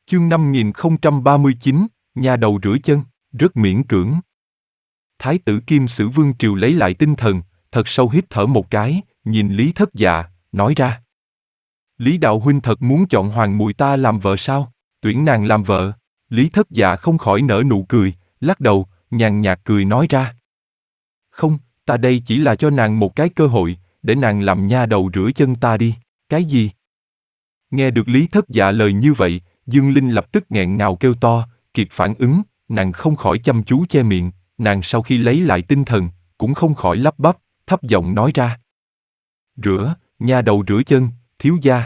Chương 5039, nhà đầu rửa chân, rất miễn cưỡng. Thái tử Kim Sử Vương Triều lấy lại tinh thần, thật sâu hít thở một cái, nhìn Lý Thất Dạ, nói ra. Lý đạo huynh thật muốn chọn hoàng muội ta làm vợ sao? Tuyển nàng làm vợ. Lý Thất Dạ không khỏi nở nụ cười, lắc đầu, nhàn nhạt cười nói ra. Không, ta đây chỉ là cho nàng một cái cơ hội, để nàng làm nha đầu rửa chân ta đi. Cái gì? Nghe được Lý Thất Dạ lời như vậy, Dương Linh lập tức nghẹn ngào kêu to, kịp phản ứng, nàng không khỏi chăm chú che miệng, nàng sau khi lấy lại tinh thần, cũng không khỏi lắp bắp, thấp giọng nói ra. Nha đầu rửa chân, thiếu gia,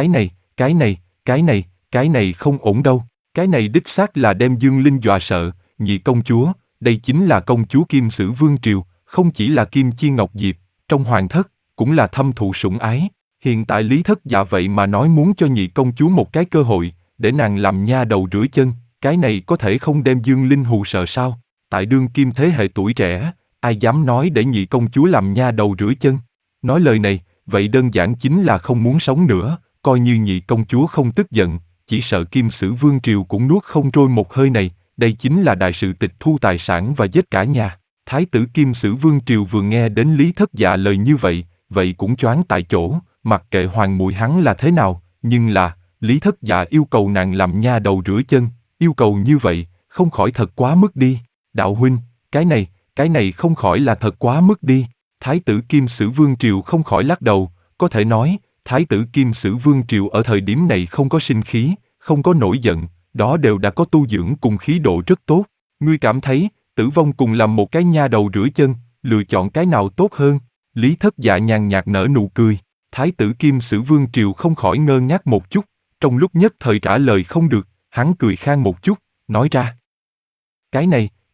cái này không ổn đâu, cái này đích xác là đem Dương Linh dọa sợ, nhị công chúa, đây chính là công chúa Kim Sử Vương Triều, không chỉ là Kim Chi Ngọc Diệp, trong hoàng thất, cũng là thâm thụ sủng ái. Hiện tại Lý Thất Dạ vậy mà nói muốn cho nhị công chúa một cái cơ hội, để nàng làm nha đầu rửa chân, cái này có thể không đem Dương Linh hù sợ sao? Tại đương kim thế hệ tuổi trẻ, ai dám nói để nhị công chúa làm nha đầu rửa chân? Nói lời này, vậy đơn giản chính là không muốn sống nữa, coi như nhị công chúa không tức giận, chỉ sợ Kim Sử Vương Triều cũng nuốt không trôi một hơi này, đây chính là đại sự tịch thu tài sản và giết cả nhà. Thái tử Kim Sử Vương Triều vừa nghe đến Lý Thất Dạ lời như vậy cũng choáng tại chỗ, mặc kệ hoàng muội hắn là thế nào, nhưng là, Lý Thất Dạ yêu cầu nàng làm nha đầu rửa chân, yêu cầu như vậy, không khỏi thật quá mức đi. Đạo huynh, cái này không khỏi là thật quá mức đi. Thái tử Kim Sử Vương Triều không khỏi lắc đầu, có thể nói, Thái tử Kim Sử Vương Triều ở thời điểm này không có sinh khí, không có nổi giận, đó đều đã có tu dưỡng cùng khí độ rất tốt. Ngươi cảm thấy, Tử Vong cùng làm một cái nha đầu rửa chân, lựa chọn cái nào tốt hơn? Lý Thất Dạ nhàn nhạt nở nụ cười. Thái tử Kim Sử Vương Triều không khỏi ngơ ngác một chút, trong lúc nhất thời trả lời không được, hắn cười khan một chút, nói ra. Cái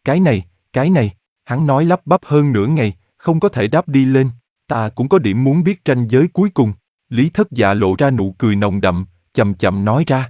này, hắn nói lắp bắp hơn nửa ngày, không có thể đáp đi lên, ta cũng có điểm muốn biết ranh giới cuối cùng. Lý Thất Dạ lộ ra nụ cười nồng đậm, chậm chậm nói ra.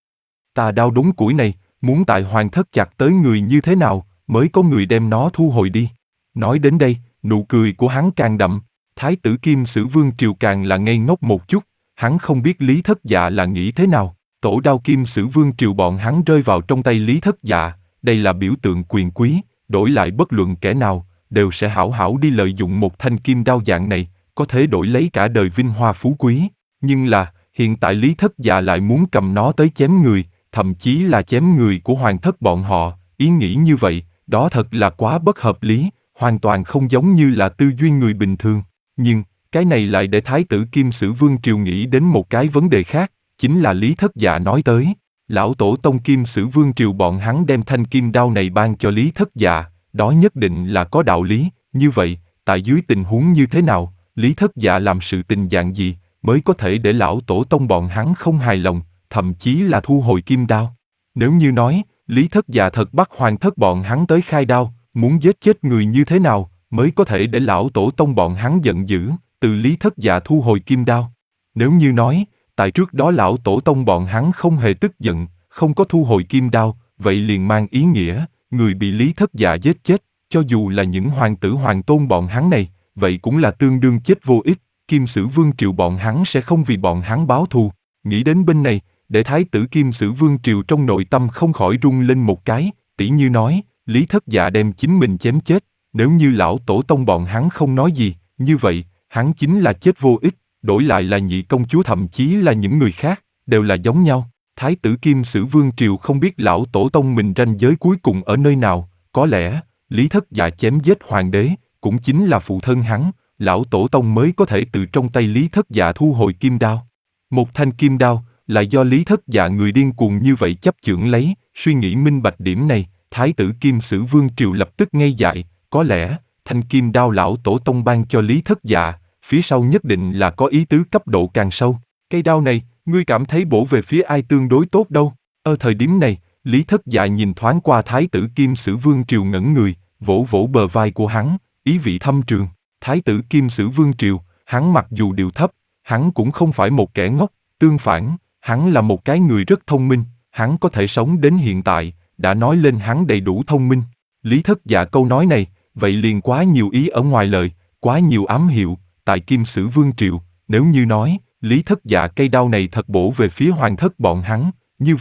Ta đao đốn củi này, muốn tại hoàng thất chặt tới người như thế nào, mới có người đem nó thu hồi đi. Nói đến đây, nụ cười của hắn càng đậm. Thái tử Kim Sử Vương Triều càng là ngây ngốc một chút, hắn không biết Lý Thất Dạ là nghĩ thế nào. Tổ đao Kim Sử Vương Triều bọn hắn rơi vào trong tay Lý Thất Dạ, đây là biểu tượng quyền quý, đổi lại bất luận kẻ nào, đều sẽ hảo hảo đi lợi dụng một thanh kim đao dạng này, có thể đổi lấy cả đời vinh hoa phú quý. Nhưng là, hiện tại Lý Thất Dạ lại muốn cầm nó tới chém người, thậm chí là chém người của hoàng thất bọn họ, ý nghĩ như vậy, đó thật là quá bất hợp lý, hoàn toàn không giống như là tư duy người bình thường. Nhưng, cái này lại để Thái tử Kim Sử Vương Triều nghĩ đến một cái vấn đề khác, chính là Lý Thất Dạ nói tới. Lão tổ tông Kim Sử Vương Triều bọn hắn đem thanh kim đao này ban cho Lý Thất Dạ, đó nhất định là có đạo lý. Như vậy, tại dưới tình huống như thế nào, Lý Thất Dạ làm sự tình dạng gì, mới có thể để lão tổ tông bọn hắn không hài lòng, thậm chí là thu hồi kim đao? Nếu như nói, Lý Thất Dạ thật bắt hoàng thất bọn hắn tới khai đao, muốn giết chết người như thế nào, mới có thể để lão tổ tông bọn hắn giận dữ, từ Lý Thất Dạ thu hồi kim đao? Nếu như nói, tại trước đó lão tổ tông bọn hắn không hề tức giận, không có thu hồi kim đao, vậy liền mang ý nghĩa, người bị Lý Thất Dạ giết chết, cho dù là những hoàng tử hoàng tôn bọn hắn này, vậy cũng là tương đương chết vô ích, Kim Sử Vương Triều bọn hắn sẽ không vì bọn hắn báo thù. Nghĩ đến bên này, để Thái tử Kim Sử Vương Triều trong nội tâm không khỏi rung lên một cái, tỉ như nói, Lý Thất Dạ đem chính mình chém chết, nếu như lão tổ tông bọn hắn không nói gì, như vậy, hắn chính là chết vô ích, đổi lại là nhị công chúa thậm chí là những người khác, đều là giống nhau. Thái tử Kim Sử Vương Triều không biết lão tổ tông mình ranh giới cuối cùng ở nơi nào, có lẽ, Lý Thất Dạ chém giết hoàng đế, cũng chính là phụ thân hắn, lão tổ tông mới có thể từ trong tay Lý Thất Dạ thu hồi kim đao. Một thanh kim đao, là do Lý Thất Dạ người điên cuồng như vậy chấp chưởng lấy, suy nghĩ minh bạch điểm này, Thái tử Kim Sử Vương Triều lập tức ngây dại, có lẽ, thanh kim đao lão tổ tông ban cho Lý Thất Dạ, phía sau nhất định là có ý tứ cấp độ càng sâu. Cây đao này, ngươi cảm thấy bổ về phía ai tương đối tốt đâu? Ở thời điểm này, Lý Thất Dạ nhìn thoáng qua Thái tử Kim Sử Vương Triều ngẩn người, vỗ vỗ bờ vai của hắn, ý vị thâm trường. Thái tử Kim Sử Vương Triều, hắn mặc dù điệu thấp, hắn cũng không phải một kẻ ngốc, tương phản, hắn là một cái người rất thông minh, hắn có thể sống đến hiện tại, đã nói lên hắn đầy đủ thông minh. Lý Thất Dạ câu nói này, vậy liền quá nhiều ý ở ngoài lời, quá nhiều ám hiệu, tại Kim Sử Vương Triều, nếu như nói, Lý Thất Dạ cây đao này thật bổ về phía hoàng thất bọn hắn, như vậy,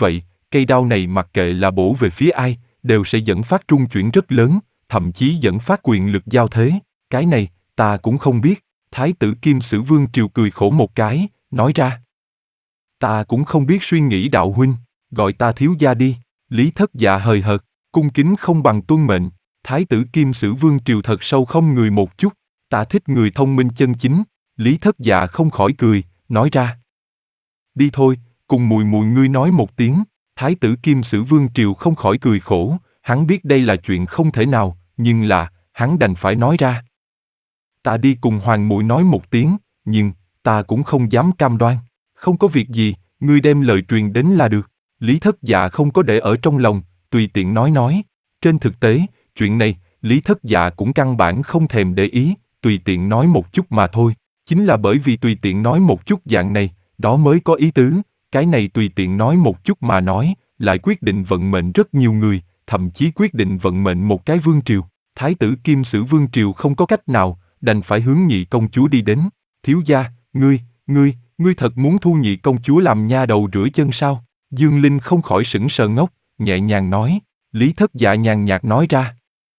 cây đao này mặc kệ là bổ về phía ai, đều sẽ dẫn phát trung chuyển rất lớn, thậm chí dẫn phát quyền lực giao thế. Cái này, ta cũng không biết. Thái tử Kim Sử Vương Triều cười khổ một cái, nói ra. Ta cũng không biết suy nghĩ đạo huynh, gọi ta thiếu gia đi. Lý Thất Dạ hời hợt, cung kính không bằng tuân mệnh. Thái tử Kim Sử Vương Triều thật sâu không người một chút, ta thích người thông minh chân chính. Lý Thất Dạ không khỏi cười, nói ra. Đi thôi, cùng mùi mùi ngươi nói một tiếng. Thái tử Kim Sử Vương Triều không khỏi cười khổ, hắn biết đây là chuyện không thể nào, nhưng là, hắn đành phải nói ra. Ta đi cùng hoàng muội nói một tiếng, nhưng, ta cũng không dám cam đoan. Không có việc gì, ngươi đem lời truyền đến là được. Lý Thất Dạ không có để ở trong lòng, tùy tiện nói. Trên thực tế, chuyện này, Lý Thất Dạ cũng căn bản không thèm để ý, tùy tiện nói một chút mà thôi. Chính là bởi vì tùy tiện nói một chút dạng này, đó mới có ý tứ. Cái này tùy tiện nói một chút mà nói, lại quyết định vận mệnh rất nhiều người, thậm chí quyết định vận mệnh một cái vương triều. Thái tử Kim Sử Vương Triều không có cách nào, đành phải hướng nhị công chúa đi đến. Thiếu gia, ngươi thật muốn thu nhị công chúa làm nha đầu rửa chân sao? Dương Linh không khỏi sững sờ ngốc, nhẹ nhàng nói. Lý Thất Dạ nhàn nhạt nói ra.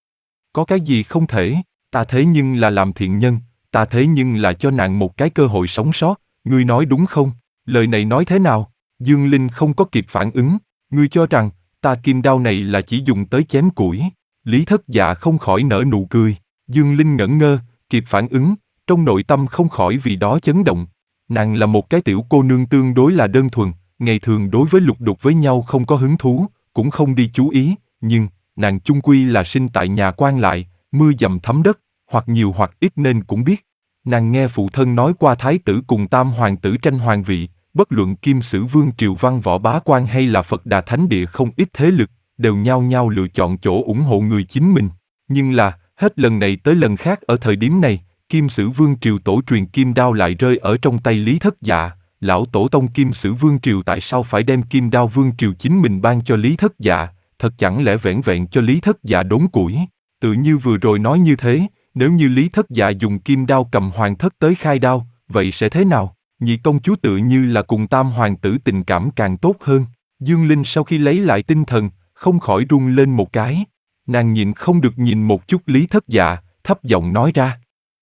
Có cái gì không thể, ta thế nhưng là làm thiện nhân, ta thế nhưng là cho nàng một cái cơ hội sống sót, ngươi nói đúng không? Lời này nói thế nào? Dương Linh không có kịp phản ứng, ngươi cho rằng, ta kim đao này là chỉ dùng tới chém củi. Lý Thất Dạ không khỏi nở nụ cười. Dương Linh ngẩn ngơ, kịp phản ứng, trong nội tâm không khỏi vì đó chấn động. Nàng là một cái tiểu cô nương tương đối là đơn thuần, ngày thường đối với lục đục với nhau không có hứng thú, cũng không đi chú ý, nhưng, nàng chung quy là sinh tại nhà quan lại, mưa dầm thấm đất, hoặc nhiều hoặc ít nên cũng biết. Nàng nghe phụ thân nói qua thái tử cùng tam hoàng tử tranh hoàng vị, bất luận Kim Sử Vương Triều văn võ bá quan hay là Phật Đà Thánh Địa không ít thế lực, đều nhao nhao lựa chọn chỗ ủng hộ người chính mình. Nhưng là, hết lần này tới lần khác ở thời điểm này, Kim Sử Vương Triều tổ truyền kim đao lại rơi ở trong tay Lý Thất Dạ. Lão tổ tông Kim Sử Vương Triều tại sao phải đem kim đao Vương Triều chính mình ban cho Lý Thất Dạ, thật chẳng lẽ vẻn vẹn cho Lý Thất Dạ đốn củi? Tự như vừa rồi nói như thế, nếu như Lý Thất Dạ dùng kim đao cầm hoàng thất tới khai đao, vậy sẽ thế nào? Nhị công chúa tự như là cùng tam hoàng tử tình cảm càng tốt hơn. Dương Linh sau khi lấy lại tinh thần, không khỏi run lên một cái. Nàng nhịn không được nhìn một chút Lý Thất Dạ, thấp giọng nói ra.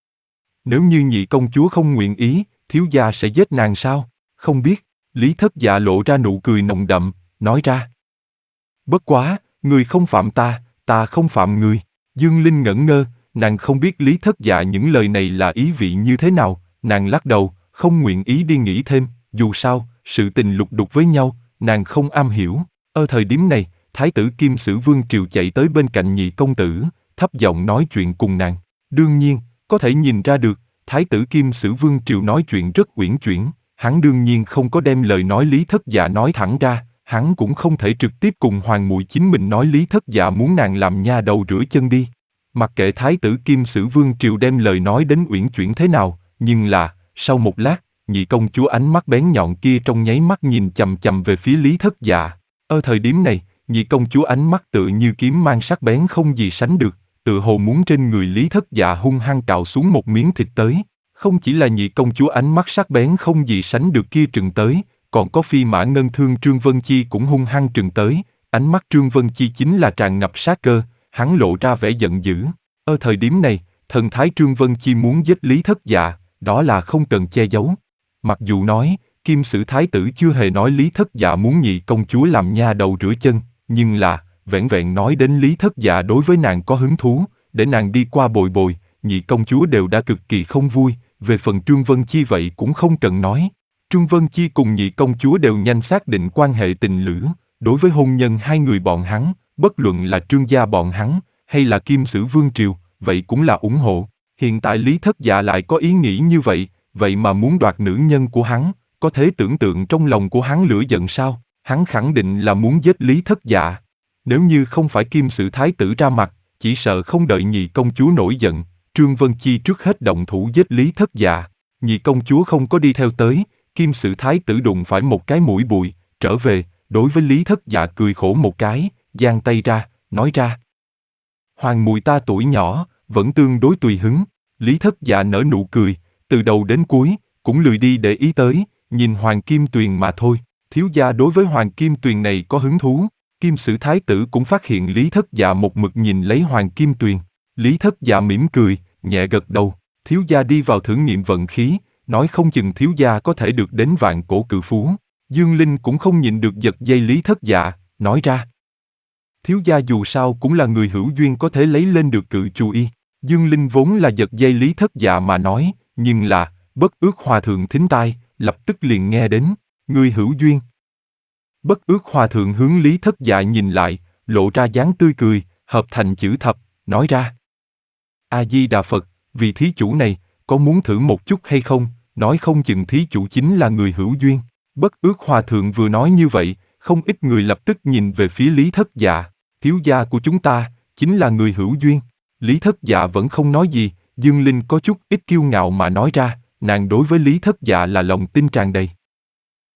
Nếu như nhị công chúa không nguyện ý, thiếu gia sẽ giết nàng sao? Không biết. Lý Thất Dạ lộ ra nụ cười nồng đậm, nói ra. Bất quá, người không phạm ta, ta không phạm người. Dương Linh ngẩn ngơ, nàng không biết Lý Thất Dạ những lời này là ý vị như thế nào, nàng lắc đầu, không nguyện ý đi nghĩ thêm, dù sao, sự tình lục đục với nhau, nàng không am hiểu. Ở thời điểm này, Thái tử Kim Sử Vương Triều chạy tới bên cạnh nhị công tử, thấp giọng nói chuyện cùng nàng. Đương nhiên, có thể nhìn ra được, Thái tử Kim Sử Vương Triều nói chuyện rất uyển chuyển, hắn đương nhiên không có đem lời nói Lý Thất Dạ nói thẳng ra, hắn cũng không thể trực tiếp cùng hoàng muội chính mình nói Lý Thất Dạ muốn nàng làm nha đầu rửa chân đi. Mặc kệ Thái tử Kim Sử Vương Triều đem lời nói đến uyển chuyển thế nào, nhưng là, sau một lát, nhị công chúa ánh mắt bén nhọn kia trong nháy mắt nhìn chằm chằm về phía Lý Thất Dạ. Ở thời điểm này, nhị công chúa ánh mắt tựa như kiếm mang sắc bén không gì sánh được, tựa hồ muốn trên người Lý Thất Dạ hung hăng cạo xuống một miếng thịt tới. Không chỉ là nhị công chúa ánh mắt sắc bén không gì sánh được kia trừng tới, còn có phi mã ngân thương Trương Vân Chi cũng hung hăng trừng tới. Ánh mắt Trương Vân Chi chính là tràn ngập sát cơ, hắn lộ ra vẻ giận dữ. Ở thời điểm này, thần thái Trương Vân Chi muốn giết Lý Thất Dạ, đó là không cần che giấu. Mặc dù nói, Kim Sử Thái tử chưa hề nói Lý Thất Dạ muốn nhị công chúa làm nha đầu rửa chân, nhưng là, vẻn vẹn nói đến Lý Thất Dạ đối với nàng có hứng thú, để nàng đi qua bồi bồi, nhị công chúa đều đã cực kỳ không vui, về phần Trương Vân Chi vậy cũng không cần nói. Trương Vân Chi cùng nhị công chúa đều nhanh xác định quan hệ tình lữ, đối với hôn nhân hai người bọn hắn, bất luận là Trương gia bọn hắn, hay là Kim Sử Vương Triều, vậy cũng là ủng hộ. Hiện tại Lý Thất Dạ lại có ý nghĩ như vậy, vậy mà muốn đoạt nữ nhân của hắn, có thể tưởng tượng trong lòng của hắn lửa giận sao? Hắn khẳng định là muốn giết Lý Thất Dạ. Nếu như không phải Kim Sử Thái tử ra mặt, chỉ sợ không đợi nhị công chúa nổi giận, Trương Vân Chi trước hết động thủ giết Lý Thất Dạ. Nhị công chúa không có đi theo tới, Kim Sử Thái tử đụng phải một cái mũi bụi, trở về, đối với Lý Thất Dạ cười khổ một cái, giang tay ra, nói ra. Hoàng muội ta tuổi nhỏ, vẫn tương đối tùy hứng. Lý Thất Dạ nở nụ cười, từ đầu đến cuối, cũng lười đi để ý tới, nhìn Hoàng Kim Tuyền mà thôi. thiếu gia đối với Hoàng Kim Tuyền này có hứng thú. Kim Sử Thái tử cũng phát hiện Lý Thất Dạ một mực nhìn lấy Hoàng Kim Tuyền. Lý Thất Dạ mỉm cười, nhẹ gật đầu. Thiếu gia đi vào thử nghiệm vận khí, nói không chừng thiếu gia có thể được đến vạn cổ cự phú. Dương Linh cũng không nhịn được giật dây Lý Thất Dạ, nói ra. Thiếu gia dù sao cũng là người hữu duyên có thể lấy lên được cự chu y. Dương Linh vốn là giật dây Lý Thất Dạ mà nói, nhưng là, Bất Ước Hòa Thượng thính tai, lập tức liền nghe đến, người hữu duyên. Bất Ước Hòa Thượng hướng Lý Thất Dạ nhìn lại, lộ ra dáng tươi cười, hợp thành chữ thập, nói ra. A-di-đà Phật, vì thí chủ này, có muốn thử một chút hay không, nói không chừng thí chủ chính là người hữu duyên. Bất Ước Hòa Thượng vừa nói như vậy, không ít người lập tức nhìn về phía Lý Thất Dạ, thiếu gia của chúng ta, chính là người hữu duyên. Lý Thất Dạ vẫn không nói gì, Dương Linh có chút ít kiêu ngạo mà nói ra, nàng đối với Lý Thất Dạ là lòng tin tràn đầy.